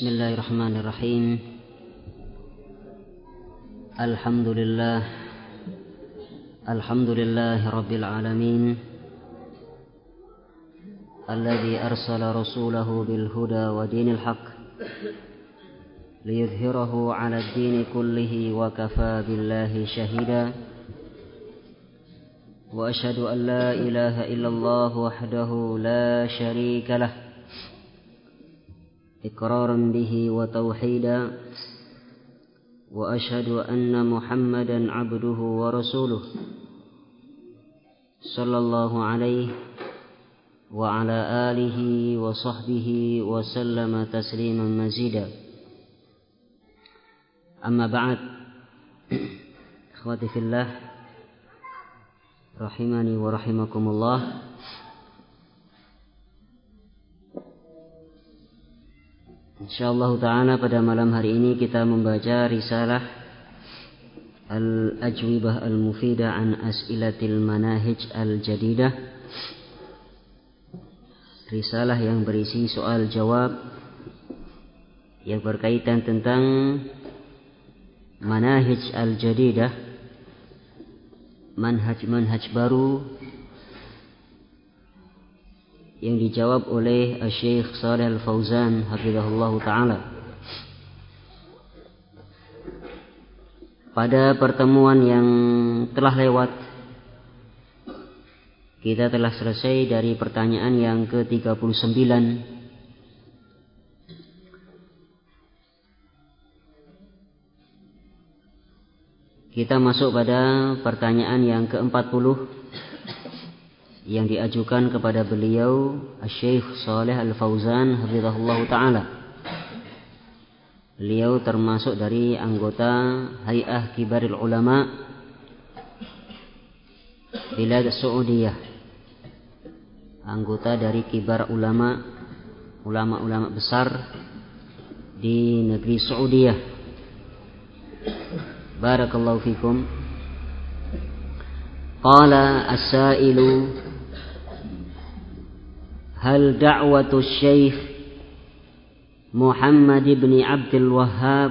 Bismillahirrahmanirrahim. Alhamdulillahi rabbil alamin. Alladzi arsala rasulahu bil huda wa dinil haqq liyudhhirahu 'ala ad-dini kullihi wa kafaa billahi shahida. Wa asyhadu an la ilaha illallah wahdahu la syarika lah iqraran bihi wa tauhida. Wa asyhadu anna Muhammadan 'abduhu wa rasuluh sallallahu alaihi wa ala alihi wa sahbihi wa sallama tasliman mazida. Amma ba'd. Ikhwati fillah rahimani wa rahimakumullah. Insyaallah ta'ala pada malam hari ini kita membaca risalah Al-Ajwibah Al-Mufidah an As'ilatil Manahij Al-Jadidah. Risalah yang berisi soal jawab yang berkaitan tentang Manahij Al-Jadidah, manhaj baru yang dijawab oleh Syekh Shalih Al-Fauzan hafizahullah ta'ala. Pada pertemuan yang telah lewat kita telah selesai dari pertanyaan yang ke-39. Kita masuk pada pertanyaan yang ke-40 yang diajukan kepada beliau Syekh Shalih Al-Fauzan hafizahullah ta'ala. Beliau termasuk dari anggota Hay'ah Kibaril Ulama Bilad Saudiyah, anggota dari kibar ulama besar di negeri Saudiyah. Barakallahu fikum. Qala as-sa'ilu hal da'watu Syekh Muhammad ibn Abdul Wahhab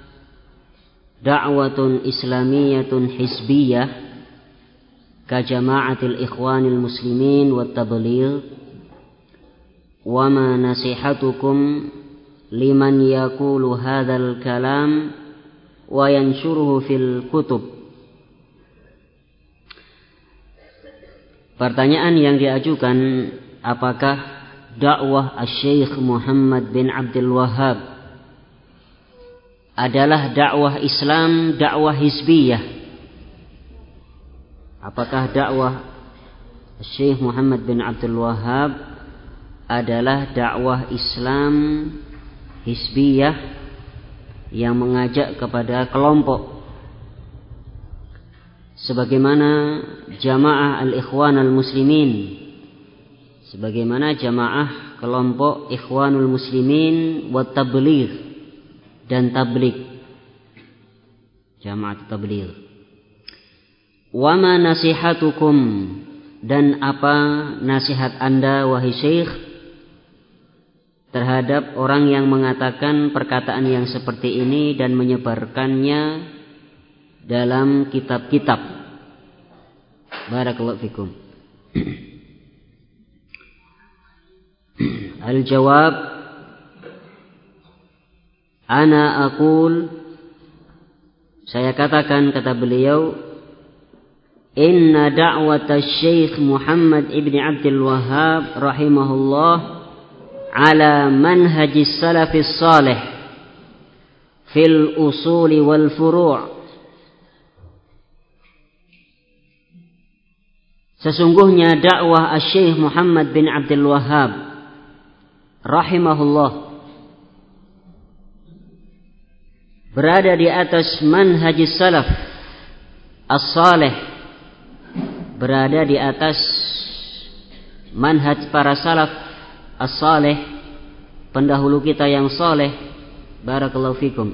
da'watun islamiyatun hizbiyah ka jama'atil ikhwanil muslimin wat tabligh wa ma nasihatukum liman yaqulu hadzal kalam wa yanshuruhu fil kutub. Pertanyaan yang diajukan, apakah dakwah Syekh Muhammad bin Abdul Wahhab adalah dakwah Islam, dakwah hizbiyah? Apakah dakwah Syekh Muhammad bin Abdul Wahhab adalah dakwah Islam hizbiyah yang mengajak kepada kelompok sebagaimana jamaah al-ikhwan al-muslimin, sebagaimana jamaah kelompok ikhwanul muslimin wa tabligh dan tabligh, jamaah tabligh. Wa ma nasihatukum, dan apa nasihat Anda wahai Syekh terhadap orang yang mengatakan perkataan yang seperti ini dan menyebarkannya dalam kitab-kitab. Barakallahu fikum. Al-jawab, ana aqul, saya katakan, kata beliau, inna da'wata Syekh Muhammad ibn Abdul Wahhab rahimahullah ala manhajis salafis salih fil usuli wal furu'. Sesungguhnya dakwah Syekh Muhammad bin Abdul Wahhab rahimahullah berada di atas manhajis salaf as-salih, berada di atas manhaj para salaf as-salih, pendahulu kita yang saleh. Barakallahu fikum.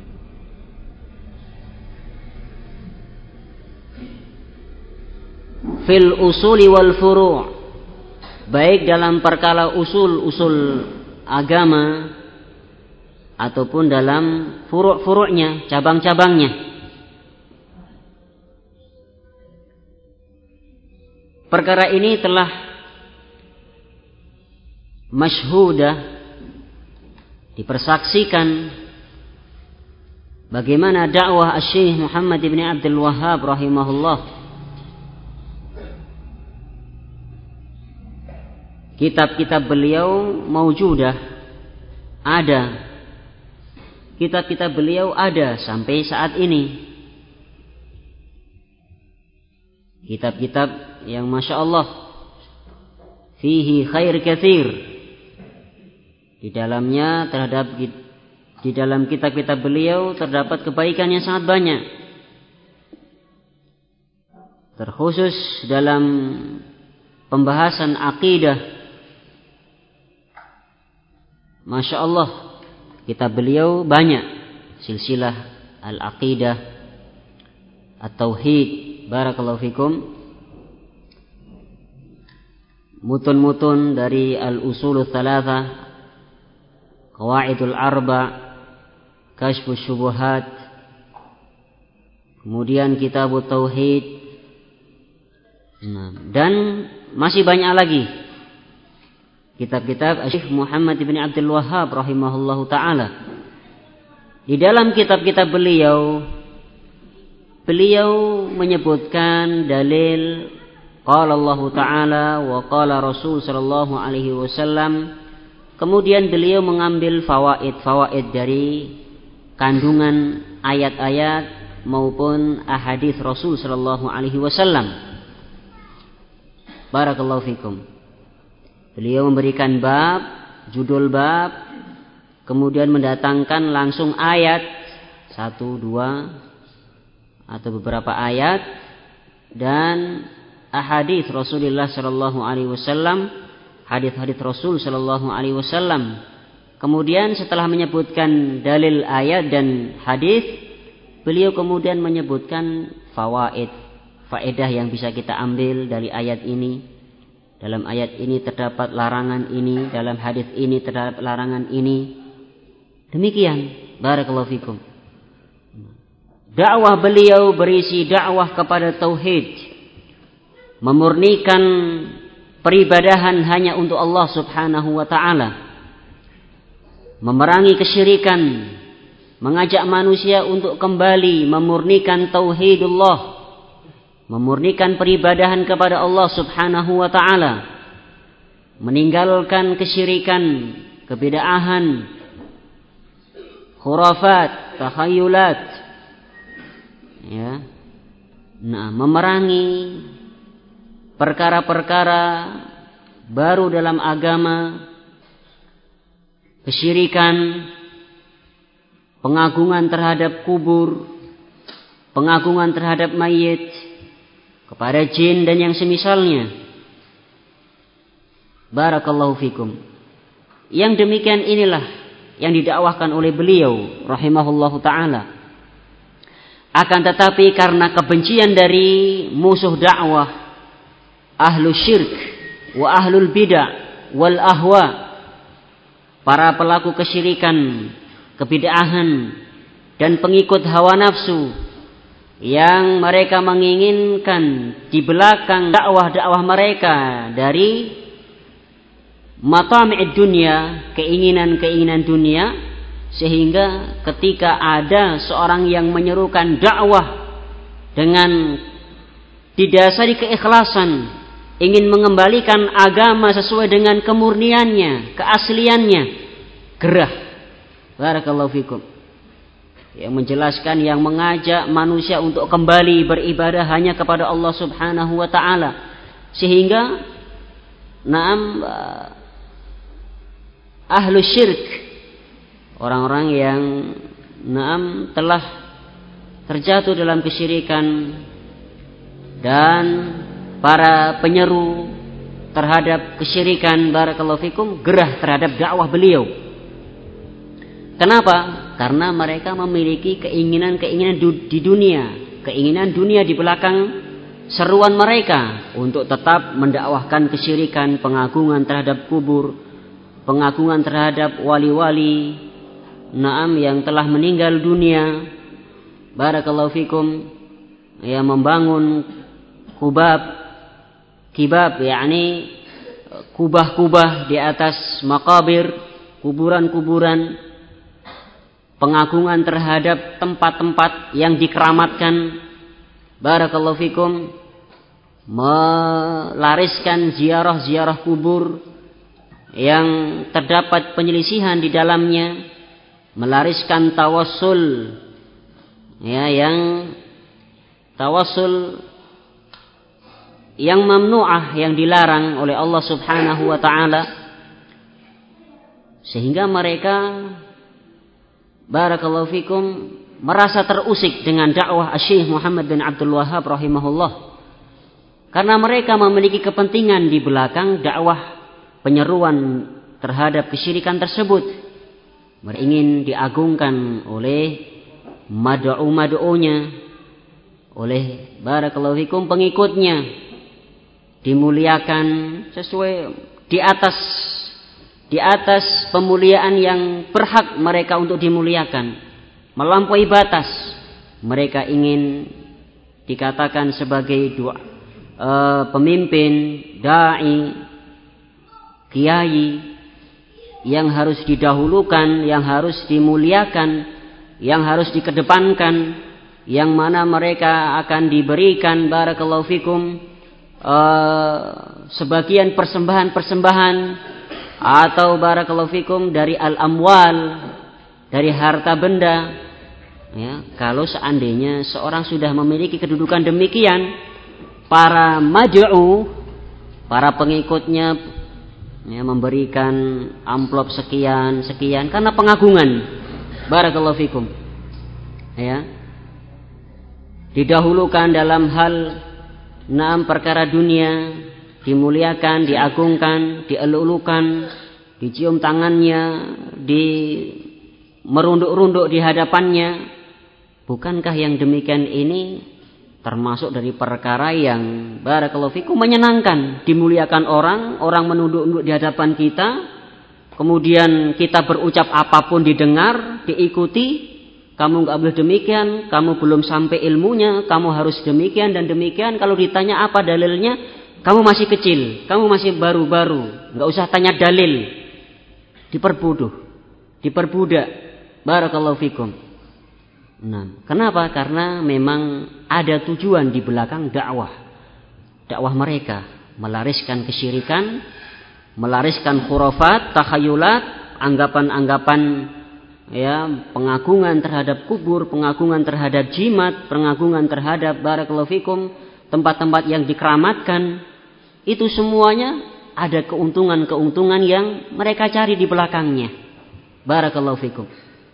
Fil usuli wal furu', baik dalam perkara usul agama ataupun dalam furu'-furu'nya, cabang-cabangnya. Perkara ini telah masyhudah, dipersaksikan bagaimana dakwah Asy-Syaikh Muhammad bin Abdul Wahhab rahimahullah. Kitab-kitab beliau maujudah, ada. Kitab-kitab beliau ada sampai saat ini. Kitab-kitab yang Masya Allah fihi khair katsir. Di dalamnya di dalam kitab-kitab beliau terdapat kebaikan yang sangat banyak. Terkhusus dalam pembahasan akidah. Masya Allah, kitab beliau banyak. Silsilah al-aqidah, at-tauhid, barakallahu fikum. Mutun-mutun dari al-usulul thalathah, qawaidul arba', kasyfus syubuhat, kemudian kitabut tauhid, dan masih banyak lagi kitab-kitab Syekh Muhammad bin Abdul Wahhab rahimahullahu taala. Di dalam kitab-kitab beliau menyebutkan dalil qala Allah taala wa qala Rasul sallallahu alaihi wasallam. Kemudian beliau mengambil fawaid dari kandungan ayat-ayat maupun ahadits Rasul sallallahu alaihi wasallam. Barakallahu fikum. Beliau memberikan bab, judul bab, kemudian mendatangkan langsung ayat 1, 2 atau beberapa ayat dan ahadits Rasulullah sallallahu alaihi wasallam, hadits-hadits Rasul sallallahu alaihi wasallam. Kemudian setelah menyebutkan dalil ayat dan hadis, beliau kemudian menyebutkan faedah yang bisa kita ambil dari ayat ini. Dalam ayat ini terdapat larangan ini, dalam hadis ini terdapat larangan ini. Demikian, barakallahu fikum. Dakwah beliau berisi dakwah kepada tauhid, memurnikan peribadahan hanya untuk Allah Subhanahu wa taala, memerangi kesyirikan, mengajak manusia untuk kembali memurnikan tauhidullah, memurnikan peribadahan kepada Allah Subhanahu wa taala, meninggalkan kesyirikan, kebid'ahan, khurafat, takhayulat, ya. Memerangi perkara-perkara baru dalam agama, kesyirikan, pengagungan terhadap kubur, pengagungan terhadap mayit, kepada jin dan yang semisalnya. Barakallahu fikum. Yang demikian inilah yang didakwahkan oleh beliau rahimahullahu taala. Akan tetapi karena kebencian dari musuh dakwah, ahlu syirk wa ahlul bid'ah wal ahwa, para pelaku kesyirikan, kebid'ahan dan pengikut hawa nafsu, yang mereka menginginkan di belakang dakwah-dakwah mereka dari matami' dunia, keinginan-keinginan dunia, sehingga ketika ada seorang yang menyerukan dakwah dengan didasari keikhlasan, ingin mengembalikan agama sesuai dengan kemurniannya, keasliannya, gerah. Barakallahu fikum. Yang menjelaskan, yang mengajak manusia untuk kembali beribadah hanya kepada Allah Subhanahu wa taala, sehingga ahlu syirk, orang-orang yang telah terjatuh dalam kesyirikan, dan para penyeru terhadap kesyirikan, barakallahu fikum, gerah terhadap dakwah beliau. Kenapa? Karena mereka memiliki keinginan-keinginan di dunia, keinginan dunia di belakang seruan mereka untuk tetap mendakwahkan kesyirikan, pengagungan terhadap kubur, pengagungan terhadap wali-wali, naam yang telah meninggal dunia, barakallahu fikum, ya, membangun kibab, yakni kubah-kubah di atas makabir, kuburan-kuburan, pengagungan terhadap tempat-tempat yang dikeramatkan, barakallahu fikum, melariskan ziarah-ziarah kubur yang terdapat penyelisihan di dalamnya, melariskan tawassul, ya, yang tawassul yang mamnu'ah, yang dilarang oleh Allah Subhanahu wa taala, sehingga mereka, barakallahu fikum, merasa terusik dengan dakwah Syekh Muhammad bin Abdul Wahhab rahimahullah, karena mereka memiliki kepentingan di belakang dakwah penyeruan terhadap kesyirikan tersebut. Mereka ingin diagungkan oleh mad'u-mad'unya, oleh, barakallahu fikum, pengikutnya, dimuliakan sesuai di atas pemuliaan yang berhak mereka untuk dimuliakan, melampaui batas. Mereka ingin dikatakan sebagai pemimpin, dai, kiai yang harus didahulukan, yang harus dimuliakan, yang harus dikedepankan, yang mana mereka akan diberikan, barakallahu fikum, sebagian persembahan-persembahan atau, barakallahu fikum, dari al-amwal, dari harta benda, ya. Kalau seandainya seorang sudah memiliki kedudukan demikian, para mad'u, para pengikutnya, ya, memberikan amplop sekian karena pengagungan, barakallahu fikum, ya, didahulukan dalam hal perkara dunia, dimuliakan, diagungkan, dielulukan, dicium tangannya, merunduk-runduk di hadapannya. Bukankah yang demikian ini termasuk dari perkara yang, barakallahu fikum, menyenangkan? Dimuliakan orang menunduk-nunduk di hadapan kita, kemudian kita berucap apapun didengar, diikuti. Kamu nggak boleh demikian, kamu belum sampai ilmunya, kamu harus demikian dan demikian. Kalau ditanya apa dalilnya, kamu masih kecil, kamu masih baru-baru, nggak usah tanya dalil. Diperbudak, barakallahu fikum. Nah, kenapa? Karena memang ada tujuan di belakang dakwah mereka, melariskan kesyirikan, melariskan khurafat, takhayulat, anggapan-anggapan, ya, pengagungan terhadap kubur, pengagungan terhadap jimat, pengagungan terhadap, barakallahu fikum, tempat-tempat yang dikeramatkan. Itu semuanya ada keuntungan-keuntungan yang mereka cari di belakangnya, barakallahu fikum.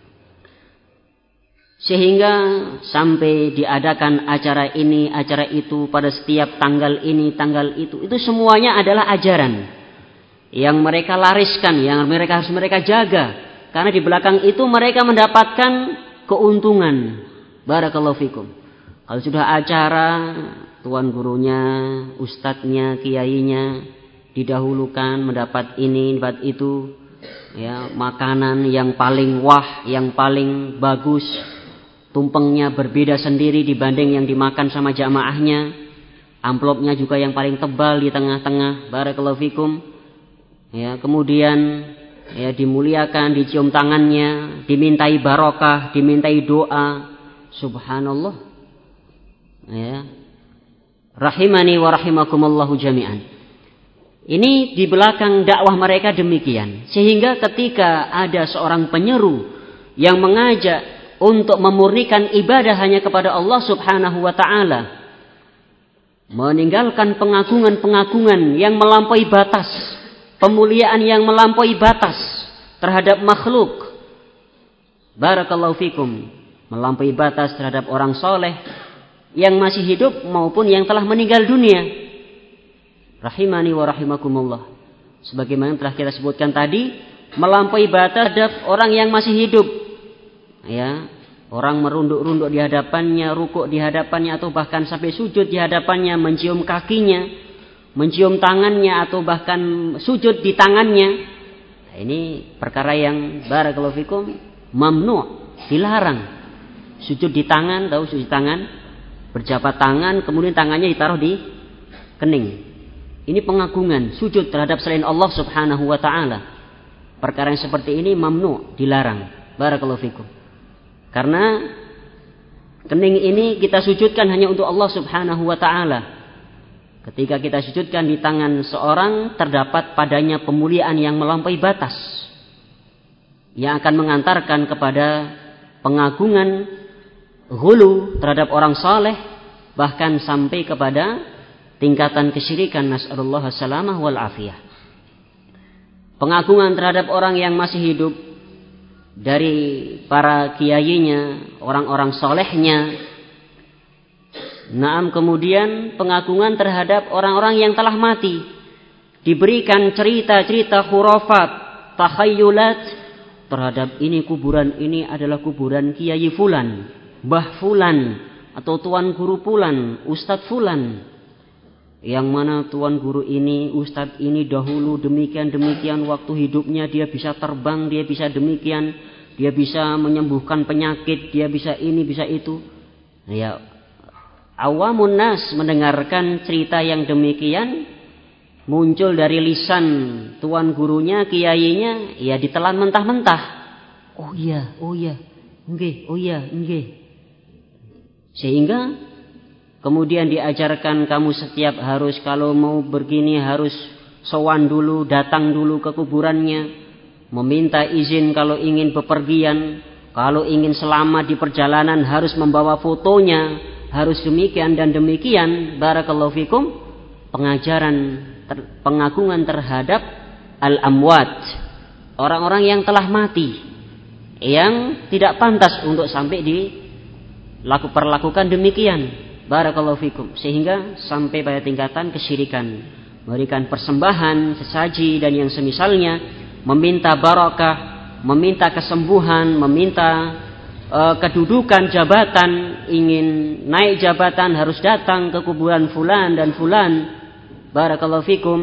Sehingga sampai diadakan acara ini, acara itu pada setiap tanggal ini, tanggal itu semuanya adalah ajaran yang mereka lariskan, yang harus mereka jaga. Karena di belakang itu mereka mendapatkan keuntungan, barakallahu fikum. Kalau sudah acara, tuan gurunya, ustadznya, kiainya didahulukan, mendapat ini, mendapat itu, ya, makanan yang paling wah, yang paling bagus, tumpengnya berbeda sendiri dibanding yang dimakan sama jamaahnya, amplopnya juga yang paling tebal di tengah-tengah, barakallahu fikum, ya. Kemudian, ya, dimuliakan, dicium tangannya, dimintai barokah, dimintai doa. Subhanallah, ya. Rahimani wa rahimakumullahu jami'an. Ini di belakang dakwah mereka demikian. Sehingga ketika ada seorang penyeru yang mengajak untuk memurnikan ibadah hanya kepada Allah Subhanahu wa taala, meninggalkan pengagungan-pengagungan yang melampaui batas, pemuliaan yang melampaui batas terhadap makhluk, barakallahu fikum, melampaui batas terhadap orang soleh yang masih hidup maupun yang telah meninggal dunia. Rahimani wa rahimakumullah. Sebagaimana telah kita sebutkan tadi, melampaui batas terhadap orang yang masih hidup, ya, orang merunduk-runduk di hadapannya, rukuk di hadapannya, atau bahkan sampai sujud di hadapannya, mencium kakinya, mencium tangannya, atau bahkan sujud di tangannya. Nah, ini perkara yang, barakallahu fikum, mamnu', dilarang. Sujud di tangan, tahu sujud di tangan? Berjabat tangan, kemudian tangannya ditaruh di kening. Ini pengagungan, sujud terhadap selain Allah Subhanahu wa taala. Perkara yang seperti ini mamnu', dilarang. Barakallahu fikum. Karena kening ini kita sujudkan hanya untuk Allah Subhanahu wa taala. Ketika kita sujudkan di tangan seorang, terdapat padanya pemuliaan yang melampaui batas, yang akan mengantarkan kepada pengagungan, ghulu terhadap orang saleh, bahkan sampai kepada tingkatan kesyirikan. Nas'alullah salamah wal afiyah. Pengagungan terhadap orang yang masih hidup dari para kiainya, orang-orang solehnya. Naam, kemudian pengagungan terhadap orang-orang yang telah mati, diberikan cerita-cerita khurafat, takhayulat terhadap ini kuburan ini adalah kuburan Kiai Fulan, Mbah Fulan, atau Tuan Guru Fulan, Ustadz Fulan. Yang mana Tuan Guru ini, Ustadz ini dahulu demikian-demikian waktu hidupnya, dia bisa terbang, dia bisa demikian, dia bisa menyembuhkan penyakit, dia bisa ini, bisa itu. Ya, awamun nas mendengarkan cerita yang demikian muncul dari lisan tuan gurunya, kiainya, ya ditelan mentah-mentah. Oh iya, nggih, oh iya, nggih. Sehingga kemudian diajarkan kamu setiap harus kalau mau begini harus sowan dulu, datang dulu ke kuburannya, meminta izin kalau ingin bepergian, kalau ingin selamat di perjalanan harus membawa fotonya, harus demikian dan demikian. Barakallahu fikum. Pengajaran pengagungan terhadap al-amwat, orang-orang yang telah mati, yang tidak pantas untuk sampai diperlakukan demikian. Barakallahu fikum. Sehingga sampai pada tingkatan kesyirikan, memberikan persembahan, sesaji dan yang semisalnya, meminta barakah, meminta kesembuhan, meminta kedudukan jabatan, ingin naik jabatan harus datang ke kuburan fulan dan fulan. Barakallahu fikum.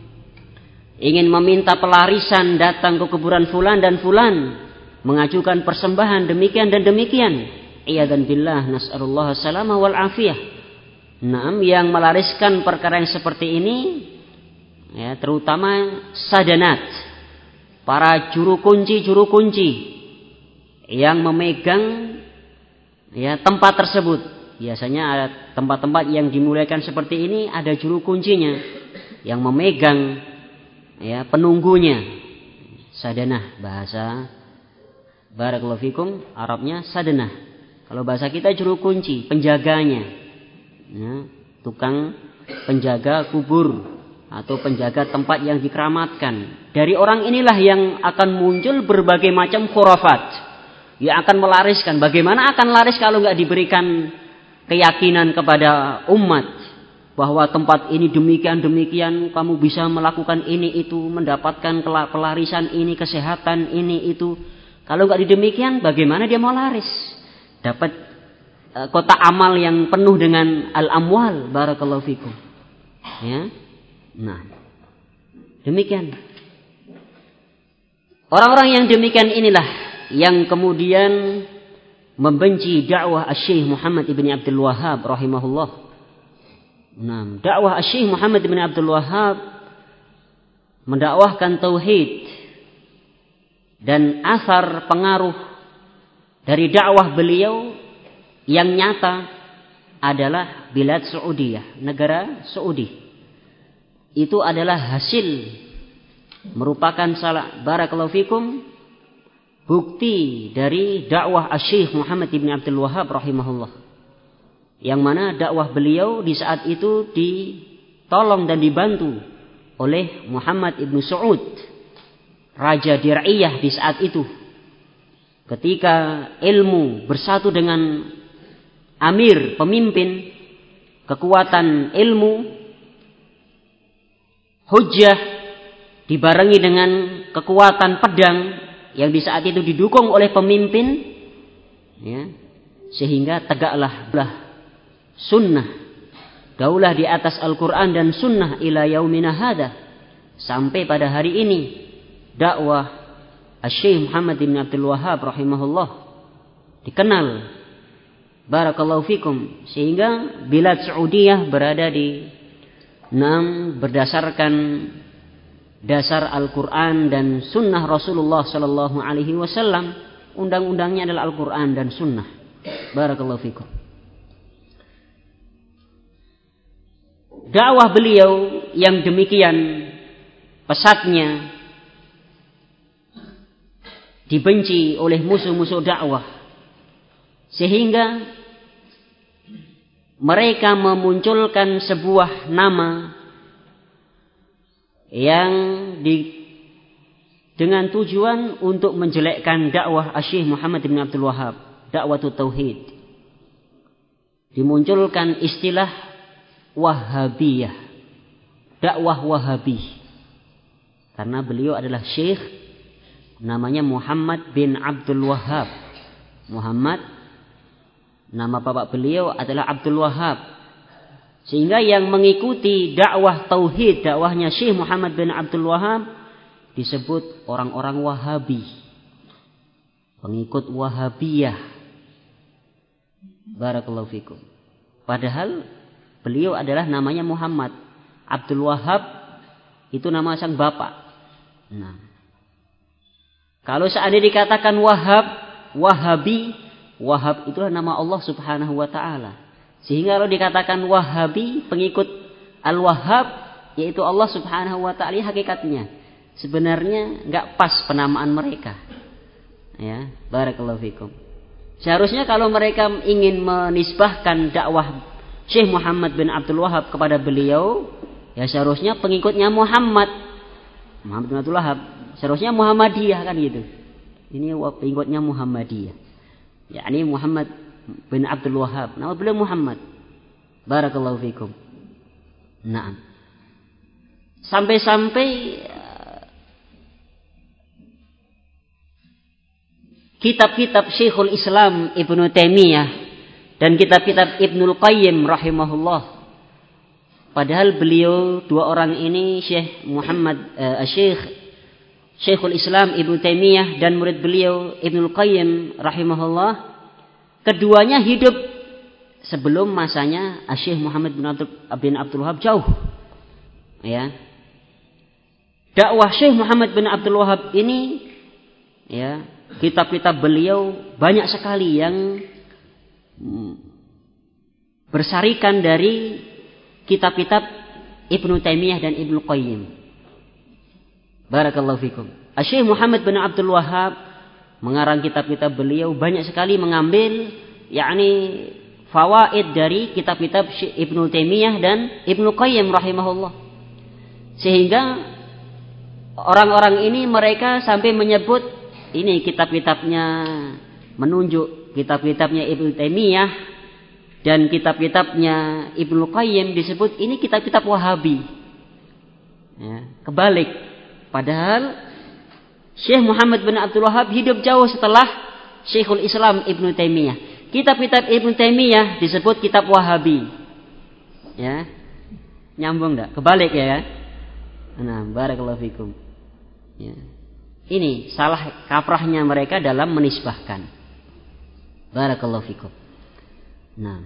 Ingin meminta pelarisan, datang ke kuburan fulan dan fulan, mengajukan persembahan demikian dan demikian. Iyadzan billah, nas'alullah salamah wal afiyah. Naam, yang melariskan perkara yang seperti ini, ya, terutama sadanat, para juru kunci yang memegang, ya, tempat tersebut. Biasanya ada tempat-tempat yang dimuliakan seperti ini, ada juru kuncinya yang memegang, ya, penunggunya. Sadanah, bahasa barakallahu fikum Arabnya sadanah. Kalau bahasa kita juru kunci, penjaganya, ya, tukang penjaga kubur atau penjaga tempat yang dikeramatkan. Dari orang inilah yang akan muncul berbagai macam khurafat yang akan melariskan. Bagaimana akan laris kalau nggak diberikan keyakinan kepada umat bahwa tempat ini demikian, kamu bisa melakukan ini itu, mendapatkan pelarisan ini, kesehatan ini itu. Kalau nggak demikian, bagaimana dia mau laris? Dapat kotak amal yang penuh dengan al-amwal. Barakallahu fikum. Ya. Nah, demikian. Orang-orang yang demikian inilah yang kemudian membenci dakwah Asy-Syaikh Muhammad ibn Abdul Wahhab rahimahullah. Nah, dakwah Asy-Syaikh Muhammad ibn Abdul Wahhab mendakwahkan tauhid, dan asar pengaruh dari dakwah beliau yang nyata adalah bilad Saudiyah, negara Saudi. Itu adalah hasil, merupakan salah barakallahu fikum, bukti dari dakwah Asy-Syaikh Muhammad ibn Abdul Wahhab rahimahullah. Yang mana dakwah beliau di saat itu ditolong dan dibantu oleh Muhammad ibn Saud, Raja Dir'iyah di saat itu. Ketika ilmu bersatu dengan amir, pemimpin, kekuatan ilmu, hujjah dibarengi dengan kekuatan pedang yang di saat itu didukung oleh pemimpin, ya, sehingga tegaklah sunnah, daulah di atas Al-Quran dan sunnah ila yaumina hadha, sampai pada hari ini dakwah Asy-Syaikh Muhammad bin Abdul Wahhab rahimahullah dikenal, barakallahu fikum, sehingga bilad Saudiyah berada di berdasarkan dasar Al-Quran dan Sunnah Rasulullah Sallallahu Alaihi Wasallam. Undang-undangnya adalah Al-Quran dan Sunnah. Barakallahu fikum. Dakwah beliau yang demikian pesatnya dibenci oleh musuh-musuh dakwah, sehingga mereka memunculkan sebuah nama yang dengan tujuan untuk menjelekkan dakwah Asy-Syaikh Muhammad bin Abdul Wahhab, dakwatut tauhid. Dimunculkan istilah Wahhabiyah, dakwah Wahabi, karena beliau adalah syekh namanya Muhammad bin Abdul Wahhab. Muhammad, nama bapak beliau adalah Abdul Wahhab. Sehingga yang mengikuti dakwah tauhid, dakwahnya Syekh Muhammad bin Abdul Wahhab, disebut orang-orang Wahabi, pengikut Wahabiyah. Barakallahu fikum. Padahal beliau adalah namanya Muhammad. Abdul Wahhab itu nama sang bapak. Nah, kalau seandainya dikatakan Wahhab, Wahabi, Wahhab itulah nama Allah Subhanahu wa taala. Sehingga kalau dikatakan Wahabi, pengikut Al-Wahhab, yaitu Allah Subhanahu wa taala, hakikatnya sebenarnya enggak pas penamaan mereka. Ya, barakallahu fikum. Seharusnya kalau mereka ingin menisbahkan dakwah Syekh Muhammad bin Abdul Wahhab kepada beliau, ya seharusnya pengikutnya Muhammad bin Abdul Wahhab, seharusnya Muhammadiyah kan gitu. Ini pengikutnya Muhammadiyah. yakni Muhammad bin Abdul Wahhab. Nama beliau Muhammad. Barakallahu fikum. Naam. Sampai-sampai kitab-kitab Syekhul Islam Ibnu Taimiyah dan kitab-kitab Ibnul Qayyim rahimahullah. Padahal beliau dua orang ini Syekhul Islam Ibnu Taimiyah dan murid beliau Ibnul Qayyim rahimahullah, keduanya hidup sebelum masanya Syekh Muhammad bin Abdul Wahhab jauh. Ya. Dakwah Syekh Muhammad bin Abdul Wahhab ini, ya, kitab-kitab beliau banyak sekali yang bersarikan dari kitab-kitab Ibnu Taimiyah dan Ibnu Qayyim. Barakallahu fikum. Syekh Muhammad bin Abdul Wahhab mengarang kitab-kitab beliau banyak sekali mengambil yakni fawaid dari kitab-kitab Ibnu Taimiyah dan Ibnu Qayyim rahimahullah. Sehingga orang-orang ini mereka sampai menyebut ini kitab-kitabnya, menunjuk kitab-kitabnya Ibnu Taimiyah dan kitab-kitabnya Ibnu Qayyim disebut ini kitab-kitab Wahabi. Ya, kebalik. Padahal Syekh Muhammad bin Abdul Wahhab hidup jauh setelah Syekhul Islam Ibnu Taimiyah. Kitab-kitab Ibnu Taimiyah disebut kitab Wahabi. Ya. Nyambung enggak? Kebalik ya. Nah, barakallahu fikum. Ya. Ini salah kaprahnya mereka dalam menisbahkan. Barakallahu fikum. Nah,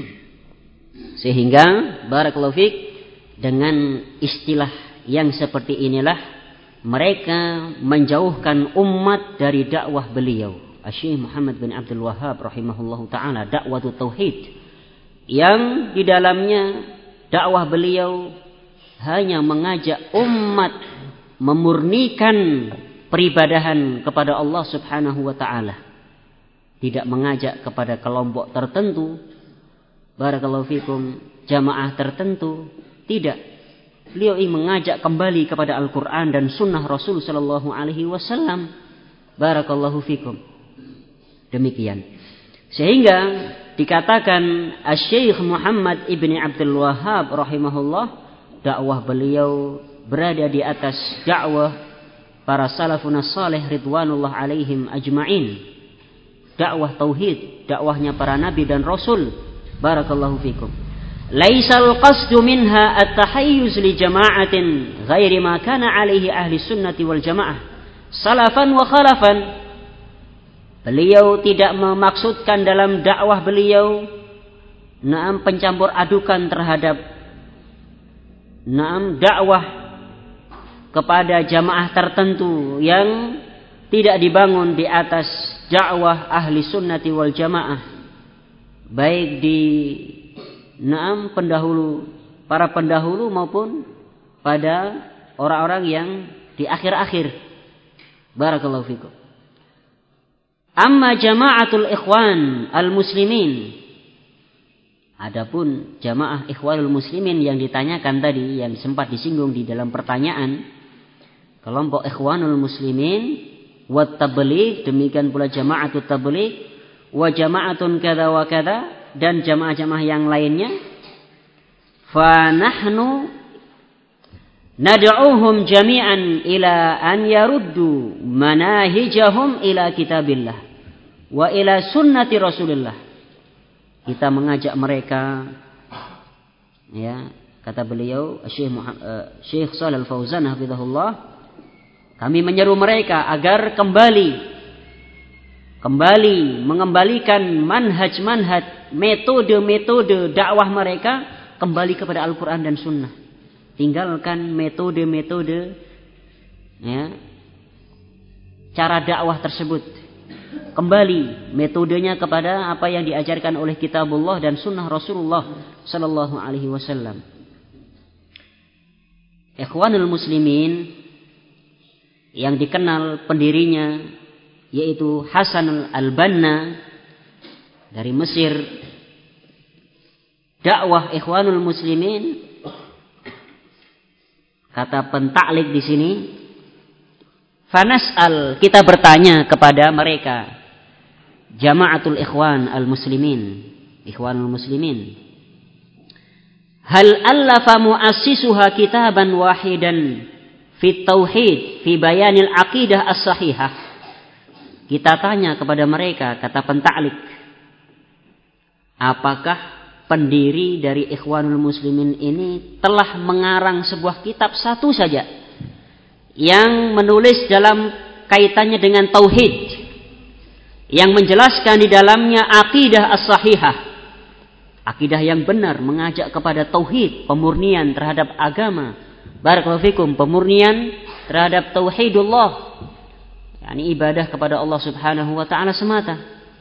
sehingga barakallahu fik, dengan istilah yang seperti inilah mereka menjauhkan umat dari dakwah beliau Syekh Muhammad bin Abdul Wahhab rahimahullahu taala, dakwatut tauhid, yang di dalamnya dakwah beliau hanya mengajak umat memurnikan peribadahan kepada Allah Subhanahu wa taala, tidak mengajak kepada kelompok tertentu, barakallahu fikum, jamaah tertentu, tidak. Beliau ingin mengajak kembali kepada Al-Quran dan Sunnah Rasul Sallallahu Alaihi Wasallam. Barakallahu fikum. Demikian. Sehingga dikatakan Syekh Muhammad ibni Abdul Wahhab rahimahullah, dakwah beliau berada di atas dakwah para salafun salih ridwanullah alaihim ajma'in. Dakwah tauhid, dakwahnya para nabi dan rasul. Barakallahu fikum. Laisal qasdu minha at-tahayyuz li jama'atin ghairi ma kana alaihi ahli sunnati wal jamaah, salafan wa khalafan. Beliau tidak memaksudkan dalam dakwah beliau pencampur adukan terhadap dakwah kepada jamaah tertentu yang tidak dibangun di atas dakwah ahli sunnati wal jamaah, baik di para pendahulu maupun pada orang-orang yang di akhir-akhir. Barakallahu fikum. Amma jama'atul ikhwan al-muslimin, adapun jamaah ikhwanul muslimin yang ditanyakan tadi, yang sempat disinggung di dalam pertanyaan, kelompok ikhwanul muslimin wa tabligh, demikian pula jama'atut tabligh wa jama'atun kada wa kada, dan jamaah-jamaah yang lainnya, fa nahnu nad'uuhum jami'an ila an yaruddu manahijahum ila kitabillah wa ila sunnati Rasulillah. Kita mengajak mereka, ya, kata beliau Syekh Shalal Al-Fauzan hafizahullah, kami menyeru mereka agar kembali mengembalikan manhaj, metode dakwah mereka kembali kepada Al-Quran dan Sunnah. Tinggalkan metode, ya, cara dakwah tersebut. Kembali metodenya kepada apa yang diajarkan oleh kitabullah dan sunnah Rasulullah sallallahu alaihi wasallam. Ikhwanul muslimin yang dikenal pendirinya yaitu Hasan al-Banna dari Mesir. Dakwah Ikhwanul muslimin, kata pentaklik di sini, fanas'al, kita bertanya kepada mereka, jama'atul ikhwan al-muslimin, ikhwanul muslimin, hal allafa mu'assisuha kitaban wahidan fi tauhid fi bayanil aqidah as-sahihah. Kita tanya kepada mereka, kata pentaklik, apakah pendiri dari ikhwanul muslimin ini telah mengarang sebuah kitab satu saja yang menulis dalam kaitannya dengan tauhid, yang menjelaskan di dalamnya akidah as-sahihah, akidah yang benar, mengajak kepada tauhid, pemurnian terhadap agama. Barakallahu fikum, pemurnian terhadap tauhidullah, yakni ibadah kepada Allah Subhanahu wa taala semata.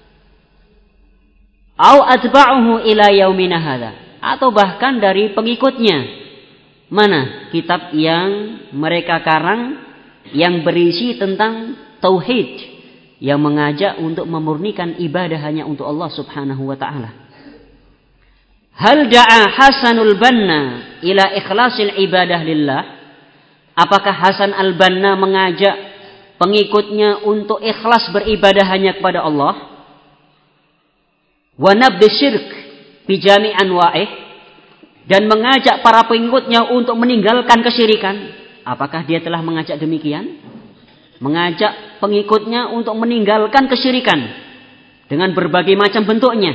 Au atba'uhu ila yaumina hadza, atau bahkan dari pengikutnya. Mana kitab yang mereka karang yang berisi tentang tauhid, yang mengajak untuk memurnikan ibadah hanya untuk Allah Subhanahu wa taala. Hal da'a Hasanul Banna ila ikhlasil ibadah lillah? Apakah Hasan al-Banna mengajak pengikutnya untuk ikhlas beribadah hanya kepada Allah? Wa nabdi syirk bi jami' anwa'ih, dan mengajak para pengikutnya untuk meninggalkan kesyirikan? Apakah dia telah mengajak demikian? Mengajak pengikutnya untuk meninggalkan kesyirikan dengan berbagai macam bentuknya.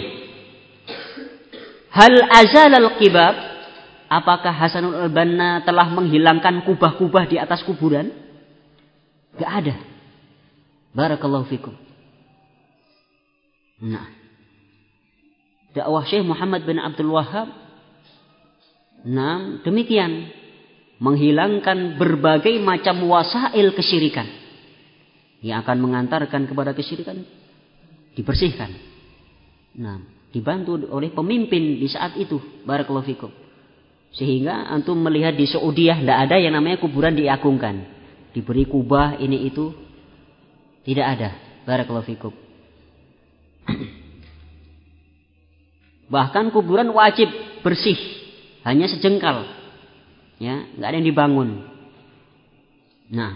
Hal azalal qibab, apakah Hasanul al-Banna telah menghilangkan kubah-kubah di atas kuburan? Gak ada. Barakallahu fikum. Nah, dakwah Syekh Muhammad bin Abdul Wahhab, nah, demikian, menghilangkan berbagai macam wasail kesyirikan yang akan mengantarkan kepada kesyirikan, dibersihkan. Nah, dibantu oleh pemimpin di saat itu. Barakallahu fikum. Sehingga antum melihat di Saudiah tidak ada yang namanya kuburan diagungkan, diberi kubah ini itu, tidak ada. Barakallahu fikum. Bahkan kuburan wajib bersih, hanya sejengkal, ya, nggak ada yang dibangun. Nah,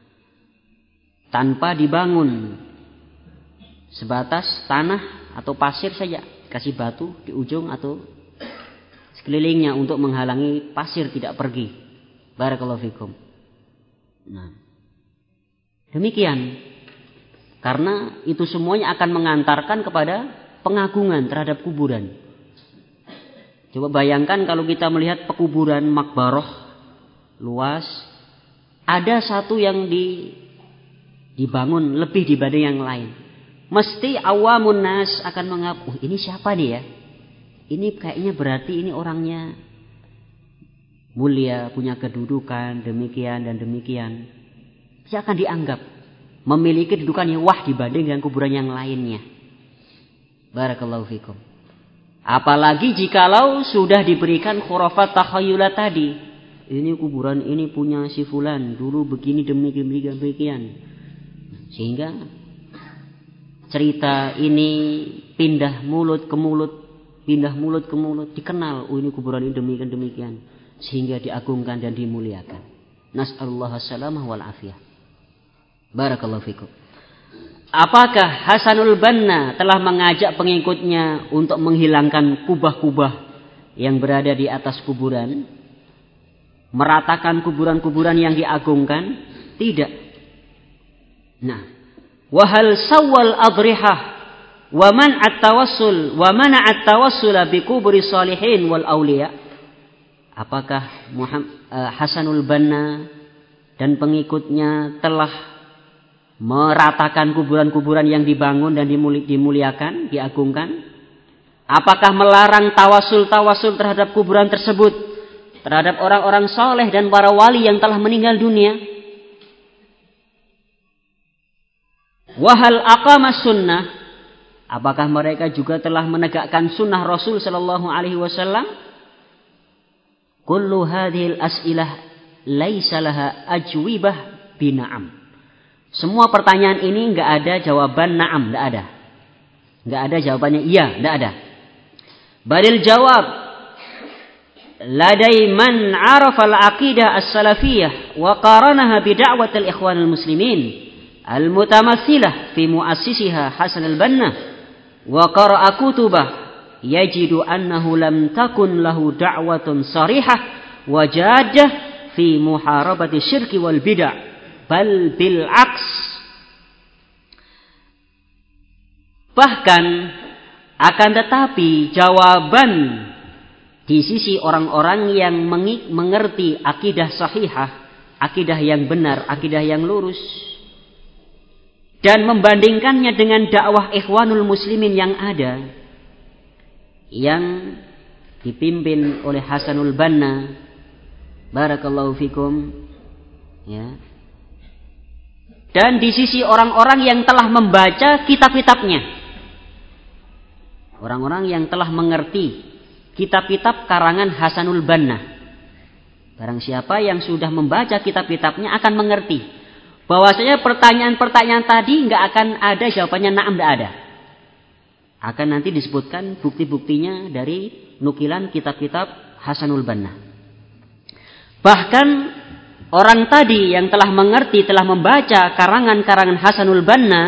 tanpa dibangun, sebatas tanah atau pasir saja, kasih batu di ujung atau sekelilingnya untuk menghalangi pasir tidak pergi. Barakallahu fikum. Nah, demikian, karena itu semuanya akan mengantarkan kepada pengagungan terhadap kuburan. Coba bayangkan kalau kita melihat pekuburan makbaroh luas, ada satu yang dibangun lebih dibanding yang lain. Mesti awamun nas akan mengaku, ini siapa nih ya? Ini kayaknya berarti ini orangnya mulia, punya kedudukan, demikian dan demikian. Dia akan dianggap memiliki kedudukan yang wah dibanding dengan kuburan yang lainnya. Barakallahu fikum. Apalagi jikalau sudah diberikan khurafat takhayulat tadi. Ini kuburan ini punya si fulan, dulu begini demikian. Sehingga cerita ini pindah mulut ke mulut, dikenal, oh ini kuburan ini demikian. Sehingga diagungkan dan dimuliakan. Nas'alullah as-salamah wal afiyah. Barakallahu fikum. Apakah Hasanul Banna telah mengajak pengikutnya untuk menghilangkan kubah-kubah yang berada di atas kuburan? Meratakan kuburan-kuburan yang diagungkan? Tidak. Nah, wahal sawwal adrihah wa man'at tawassul wa mana'at tawassula bi kuburi salihin wal auliya? Apakah Hasanul Banna dan pengikutnya telah meratakan kuburan-kuburan yang dibangun dan dimuliakan, diagungkan? Apakah melarang tawasul-tawasul terhadap kuburan tersebut, terhadap orang-orang soleh dan para wali yang telah meninggal dunia? Wahal aqamas sunnah, apakah mereka juga telah menegakkan sunnah Rasul sallallahu alaihi wasallam? Kullu hadhil as'ilah laisa laha ajwibah bina'am. Semua pertanyaan ini enggak ada jawaban na'am, enggak ada. Enggak ada jawabannya iya, enggak ada. Balil jawab ladai man 'arafa al-aqidah as-salafiyah wa qaranaha bi da'watil ikhwanil muslimin al-mutamatsilah fi muassisiha Hasan al-Banna wa qara'a kutubah yajidu annahu lam takun lahu da'watun sarihah wa jaddah fi muharabati syirki wal bid'ah. Bal bil aks. Bahkan akan tetapi jawaban di sisi orang-orang yang mengerti akidah sahihah, akidah yang benar, akidah yang lurus, dan membandingkannya dengan dakwah ikhwanul muslimin yang ada, yang dipimpin oleh Hasanul Banna, barakallahu fikum, ya. Dan di sisi orang-orang yang telah membaca kitab-kitabnya. Orang-orang yang telah mengerti kitab-kitab karangan Hasanul Banna. Barang siapa yang sudah membaca kitab-kitabnya akan mengerti bahwasanya pertanyaan-pertanyaan tadi enggak akan ada jawabannya na'am, enggak ada. Akan nanti disebutkan bukti-buktinya dari nukilan kitab-kitab Hasanul Banna. Bahkan orang tadi yang telah mengerti, telah membaca karangan-karangan Hasanul Banna,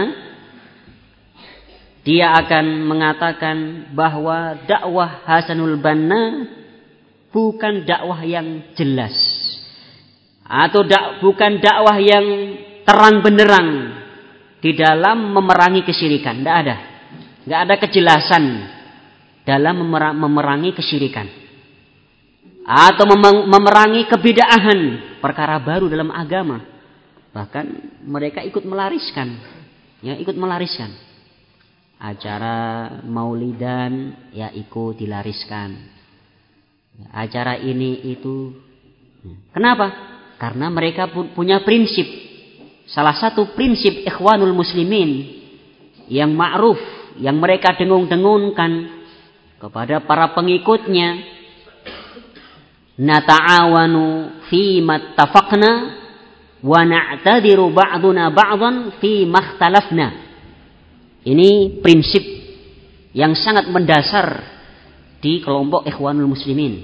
dia akan mengatakan bahwa dakwah Hasanul Banna bukan dakwah yang jelas, atau bukan dakwah yang terang benderang di dalam memerangi kesyirikan. Tidak ada kejelasan dalam memerangi kesyirikan atau memerangi kebid'ahan, perkara baru dalam agama. Bahkan mereka ikut melariskan acara maulidan, ya ikut dilariskan. Acara ini itu. Kenapa? Karena mereka punya prinsip. Salah satu prinsip ikhwanul muslimin yang ma'ruf, yang mereka dengung-dengungkan kepada para pengikutnya, nata'awanu fi mattafaqna wa na'tadiru ba'duna ba'dan fi makhtalafna. Ini prinsip yang sangat mendasar di kelompok ikhwanul muslimin,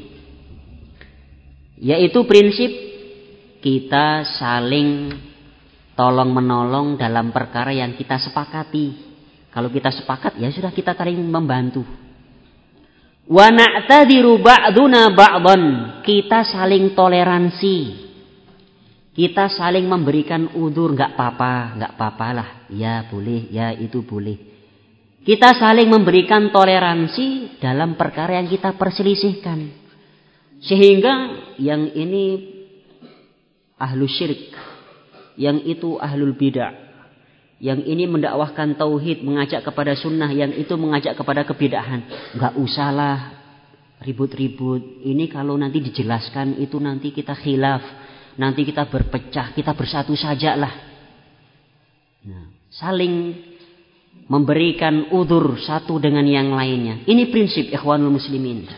yaitu prinsip kita saling tolong menolong dalam perkara yang kita sepakati. Kalau kita sepakat, ya sudah, kita saling membantu. Wa na'tadiru ba'duna ba'dan, kita saling toleransi. Kita saling memberikan udzur, enggak apa-apa lah. Ya boleh, ya itu boleh. Kita saling memberikan toleransi dalam perkara yang kita perselisihkan. Sehingga yang ini ahlu syirik, yang itu ahlul bid'ah, Yang ini mendakwahkan tauhid, mengajak kepada sunnah, yang itu mengajak kepada kebid'ahan. Enggak usahlah ribut-ribut. Ini kalau nanti dijelaskan itu nanti kita khilaf, nanti kita berpecah, kita bersatu sajalah. Nah, saling memberikan udzur satu dengan yang lainnya. Ini prinsip Ikhwanul Muslimin.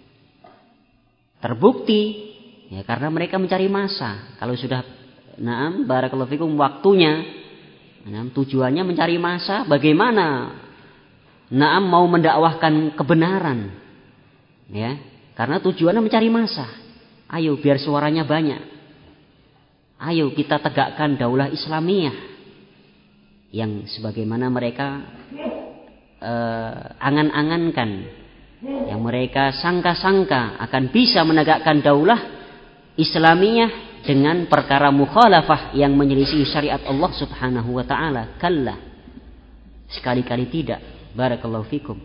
Terbukti ya karena mereka mencari masa. Kalau sudah barakallahu fikum waktunya, tujuannya mencari masa, bagaimana mau mendakwahkan kebenaran, ya, karena tujuannya mencari masa. Ayo biar suaranya banyak. Ayo kita tegakkan daulah Islamiyah yang sebagaimana mereka angan-angankan, yang mereka sangka-sangka akan bisa menegakkan daulah Islamiyah dengan perkara mukhalafah yang menyelisih syariat Allah Subhanahu wa taala. Kalla. Sekali-kali tidak. Barakallahu fikum.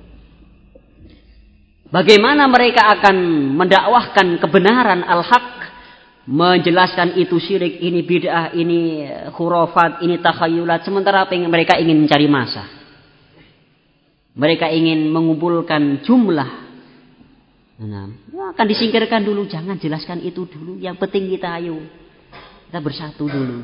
Bagaimana mereka akan mendakwahkan kebenaran al-haq, menjelaskan itu syirik, ini bid'ah, ini khurafat, ini takhayulat, sementara mereka ingin mencari masa. Mereka ingin mengumpulkan jumlah. Akan disingkirkan dulu, jangan jelaskan itu dulu. Yang penting kita bersatu dulu.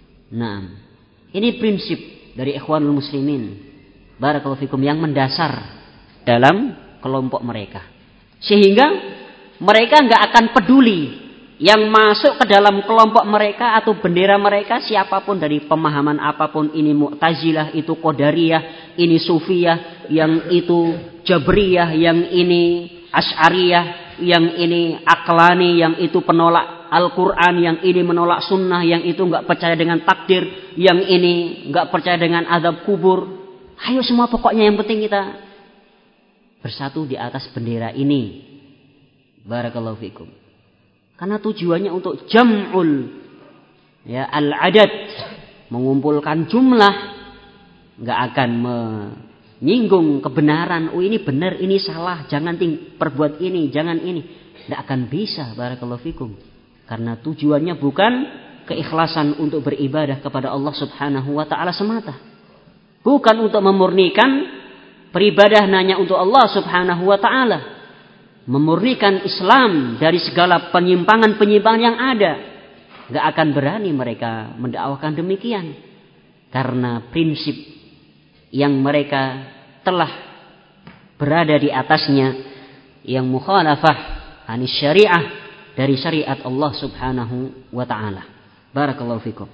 Ini prinsip dari Ikhwanul Muslimin, barakallahu fikum, yang mendasar dalam kelompok mereka. Sehingga mereka nggak akan peduli yang masuk ke dalam kelompok mereka atau bendera mereka siapapun dari pemahaman apapun. Ini Mu'tazilah, itu Qadariyah, ini Sufiyah, yang itu Jabriyah, yang ini Asy'ariyah, yang ini Aqlani, yang itu penolak Al-Quran, yang ini menolak sunnah, yang itu nggak percaya dengan takdir, yang ini nggak percaya dengan azab kubur. Ayo semua, pokoknya yang penting kita bersatu di atas bendera ini. Barakallahu fikum. Karena tujuannya untuk jam'ul al-adad, mengumpulkan jumlah, nggak akan menyinggung kebenaran. Oh ini benar, ini salah, jangan perbuat ini, jangan ini. Nggak akan bisa, barakallahu fikum. Karena tujuannya bukan keikhlasan untuk beribadah kepada Allah Subhanahu wa taala semata. Bukan untuk memurnikan beribadah hanya untuk Allah Subhanahu wa taala. Memurnikan Islam dari segala penyimpangan-penyimpangan yang ada. Nggak akan berani mereka mendakwahkan demikian. Karena prinsip yang mereka telah berada di atasnya, yang mukhalafah anis syariah, dari syariat Allah Subhanahu wa ta'ala. Barakallahu fikum.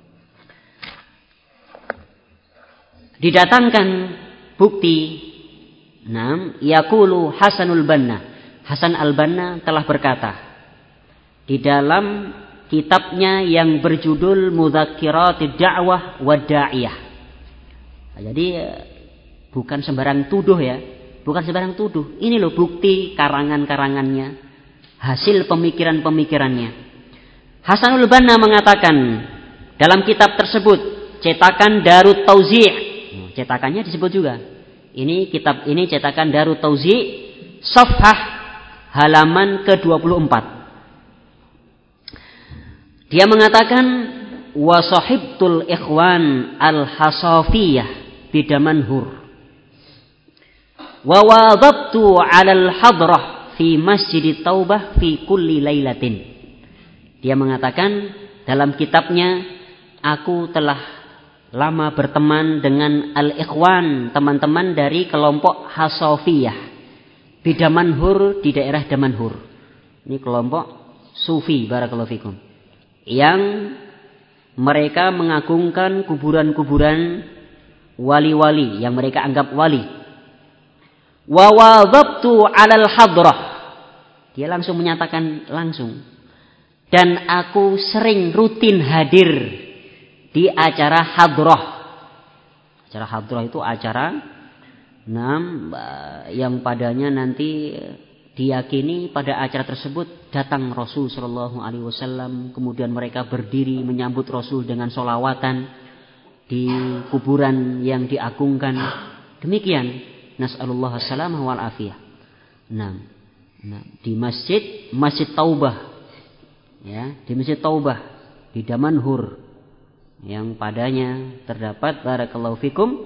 Didatangkan bukti, yaqulu Hasanul Banna. Hasan al-Banna telah berkata di dalam kitabnya yang berjudul Mudzakiratid Da'wah wa Da'iyah. Jadi bukan sembarang tuduh ya, bukan sembarang tuduh. Ini loh bukti karangan-karangannya, hasil pemikiran-pemikirannya. Hasanul Banna mengatakan dalam kitab tersebut, cetakan Darut Tauzi', cetakannya disebut juga. Ini kitab ini cetakan Darut Tauzi', safhah halaman ke-24. Dia mengatakan wa sahibtul ikhwan al-hasafiyah bidamanhur wa wadabtu 'alal hadrah fi masjid taubah fi kulli lailatin. Dia mengatakan dalam kitabnya, aku telah lama berteman dengan al-ikhwan, teman-teman dari kelompok Hasafiyah di Damanhur, di daerah Damanhur. Ini kelompok Sufi, barakallahu fikum, yang mereka mengagungkan kuburan-kuburan wali-wali yang mereka anggap wali. Wa wadhabtu 'alal hadrah. Dia langsung menyatakan langsung. Dan aku sering rutin hadir di acara hadrah. Acara hadrah itu acara yang padanya nanti diyakini pada acara tersebut datang Rasul sallallahu alaihi wasallam, kemudian mereka berdiri menyambut Rasul dengan sholawatan di kuburan yang diagungkan. Demikian, nas'alullah as-salamah wal afiyah. Di Masjid Taubah, ya, di Masjid Taubah di Damanhur. yang padanya terdapat barakallahu fikum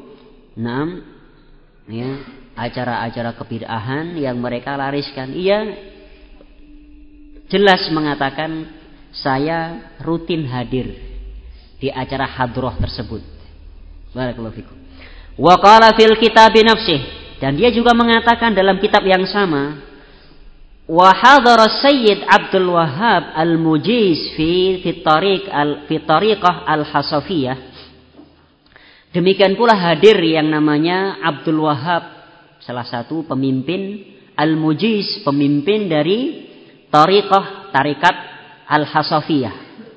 acara-acara kebid'ahan yang mereka lariskan. Ia jelas mengatakan saya rutin hadir di acara hadroh tersebut. Barakallahu fikum. Wa qala fil kitab nafsih, dan dia juga mengatakan dalam kitab yang sama, wa hadara Sayyid Abdul Wahhab Al-Mujiz fi tariqah Al-Hasafiyah. Demikian pula hadir yang namanya Abdul Wahhab, salah satu pemimpin Al-Mujiz, pemimpin dari tarikat Al-Hasafiyah.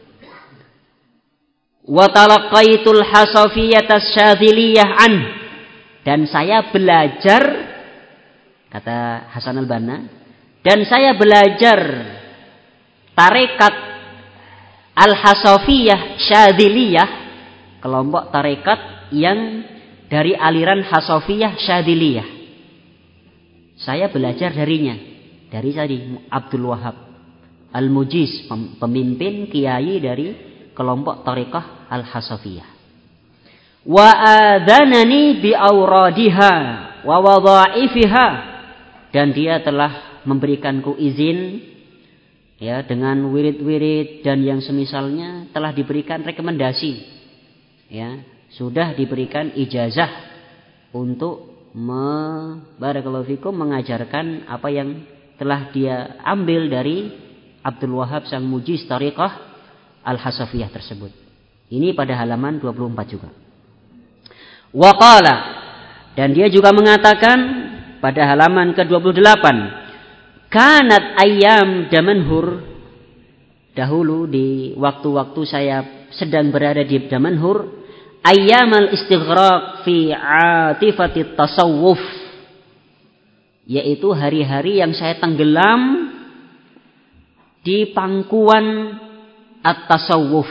Wa talaqqaitul Hasafiyata Syadziliyah an, dan saya belajar, kata Hasan al-Banna, dan saya belajar tarekat Al-Hasafiyah Syadziliyah, kelompok tarekat yang dari aliran Hasafiyah Syadziliyah. Saya belajar darinya, dari tadi Abdul Wahhab Al-Mujiz, pemimpin kiai dari kelompok tarekat Al-Hasafiyah. Wa adhanani bi auradiha wa wadha'ifiha, dan dia telah memberikanku izin ya dengan wirid-wirid dan yang semisalnya, telah diberikan rekomendasi, ya sudah diberikan ijazah untuk barakallahu fikum mengajarkan apa yang telah dia ambil dari Abdul Wahhab sang mujiz tariqah Al-Hasafiyah tersebut. Ini pada halaman 24 juga. Wa qala, dan dia juga mengatakan pada halaman ke-28, kanat ayyam Damanhur, dahulu di waktu-waktu saya sedang berada di Damanhur, ayyamal istighraq fi atifati tasawuf, yaitu hari-hari yang saya tenggelam di pangkuan at-tasawuf.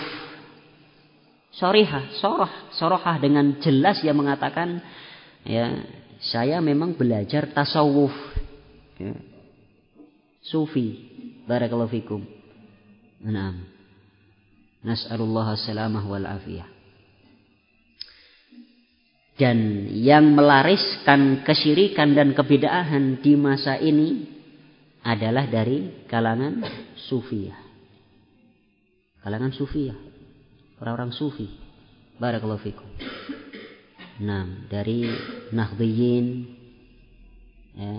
Sorahah dengan jelas yang mengatakan, ya saya memang belajar tasawuf, ya, sufi. Barakallahu fikum. Naam. Nas'alullah salamah wal afiyah. Dan yang melariskan kesyirikan dan kebid'ahan di masa ini adalah dari kalangan sufiyah. Kalangan sufiyah, orang-orang sufi. Barakallahu fikum. Nah, dari Nahdliyin, ya,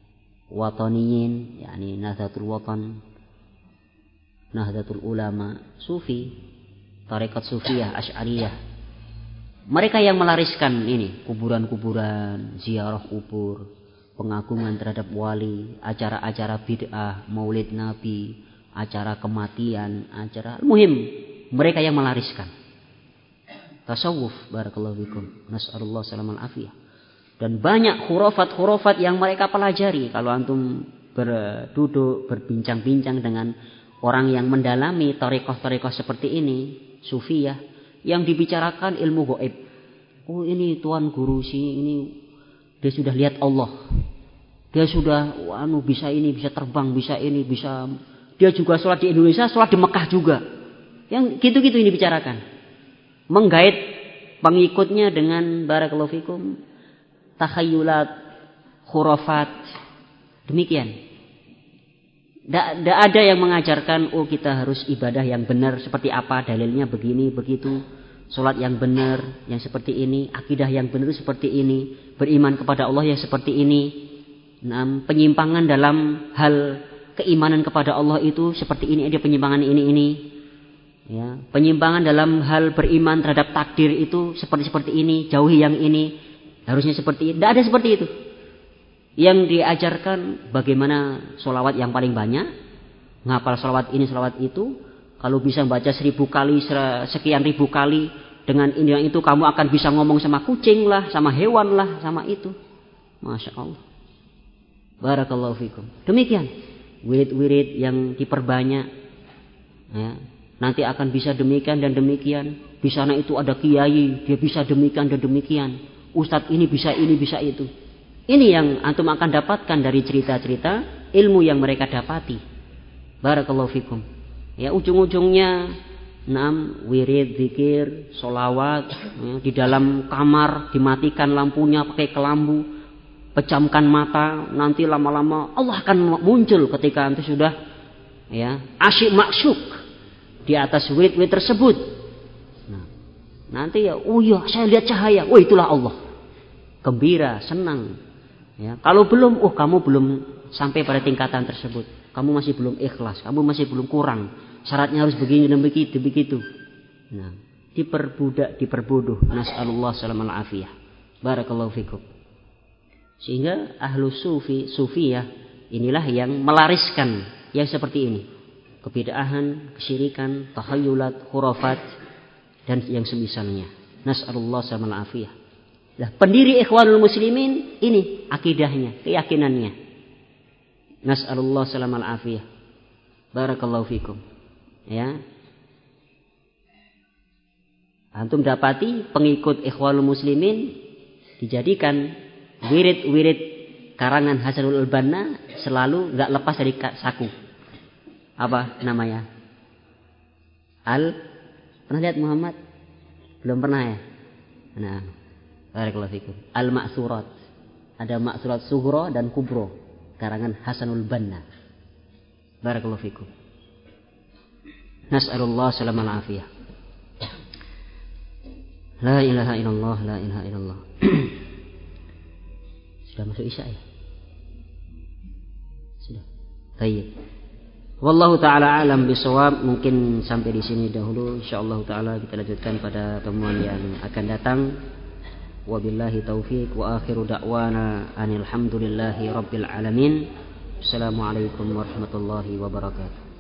Wataniyin, yakni Nahdlatul Watan, Nahdlatul Ulama, sufi, tarekat sufiyah, Asy'ariyah. Mereka yang melariskan ini, kuburan-kuburan, ziarah kubur, pengagungan terhadap wali, acara-acara bid'ah, maulid nabi, acara kematian, acara muhim, mereka yang melariskan tasawuf. Barakallahu fikum. Nas'alullah salamal afiyah. Dan banyak khurafat-khurafat yang mereka pelajari. Kalau antum berduduk, berbincang-bincang dengan orang yang mendalami tarekat-tarekat seperti ini, sufiyah, yang dibicarakan ilmu gaib. Oh, ini tuan guru ini dia sudah lihat Allah. Dia sudah bisa ini, bisa terbang, bisa ini, bisa. Dia juga sholat di Indonesia, sholat di Mekah juga. Yang gitu-gitu ini bicarakan. Menggait pengikutnya dengan barakallahu fikum takhayulat, khurafat. Demikian. Tidak ada yang mengajarkan, oh kita harus ibadah yang benar seperti apa, dalilnya begini, begitu. Sholat yang benar, yang seperti ini. Akidah yang benar seperti ini. Beriman kepada Allah yang seperti ini. Nah, penyimpangan dalam hal keimanan kepada Allah itu seperti ini, ada penyimpangan ini. Ya, penyimpangan dalam hal beriman terhadap takdir itu seperti ini, jauhi yang ini, harusnya seperti ini. Tidak ada seperti itu. Yang diajarkan bagaimana sholawat yang paling banyak, ngapal sholawat ini, sholawat itu. Kalau bisa baca 1000 kali, sekian ribu kali, dengan ini yang itu kamu akan bisa ngomong sama kucing lah, sama hewan lah, sama itu. Masya Allah. Barakallahu fikum. Demikian. Wirid-wirid yang diperbanyak. Ya. Nanti akan bisa demikian dan demikian. Di sana itu ada kiai, dia bisa demikian dan demikian. Ustadz ini, bisa itu. Ini yang antum akan dapatkan dari cerita-cerita ilmu yang mereka dapati. Barakallahu fikum. Ya, ujung-ujungnya wirid, zikir, sholawat, ya, di dalam kamar dimatikan lampunya pakai kelambu, pejamkan mata, nanti lama-lama Allah akan muncul ketika nanti sudah ya asyik maksyuk di atas wirid-wirid tersebut. Nah, nanti ya, oh ya saya lihat cahaya, oh itulah Allah. Gembira, senang. Ya, kalau belum, oh kamu belum sampai pada tingkatan tersebut. Kamu masih belum ikhlas, kamu masih belum kurang. Syaratnya harus begini dan begitu. Nah, diperbodoh. Nas'alullah salamal afiyah. Barakallahu fikum. Sehingga ahlu sufiyah inilah yang melariskan yang seperti ini. Kebid'ahan, kesyirikan, tahayyulat, khurafat dan yang semisalnya. Nas'alullah salamal afiyah. Nah, pendiri Ikhwanul Muslimin ini akidahnya, keyakinannya. Nas'alullah salamal afiyah. Barakallahu fikum. Ya. Antum dapati pengikut Ikhwanul Muslimin dijadikan wirid-wirid karangan Hasanul Banna selalu enggak lepas dari saku. Apa namanya? Pernah lihat Muhammad? Belum pernah ya? Nah, barakallahu fikum. Al-Ma'surat. Ada Ma'surat Sughra dan Kubra karangan Hasanul Banna. Barakallahu fikum. Nas'alullah salamal afiyah. La ilaha illallah, la ilaha illallah. Sudah masuk Isya ya? Sudah. Baik. Wallahu taala alam bisawab. Mungkin sampai di sini dahulu. Insyaallah taala kita lanjutkan pada pertemuan yang akan datang. Wabillahi taufiq wa akhiru da'wana anil hamdulillahi rabbil alamin. Assalamualaikum warahmatullahi wabarakatuh.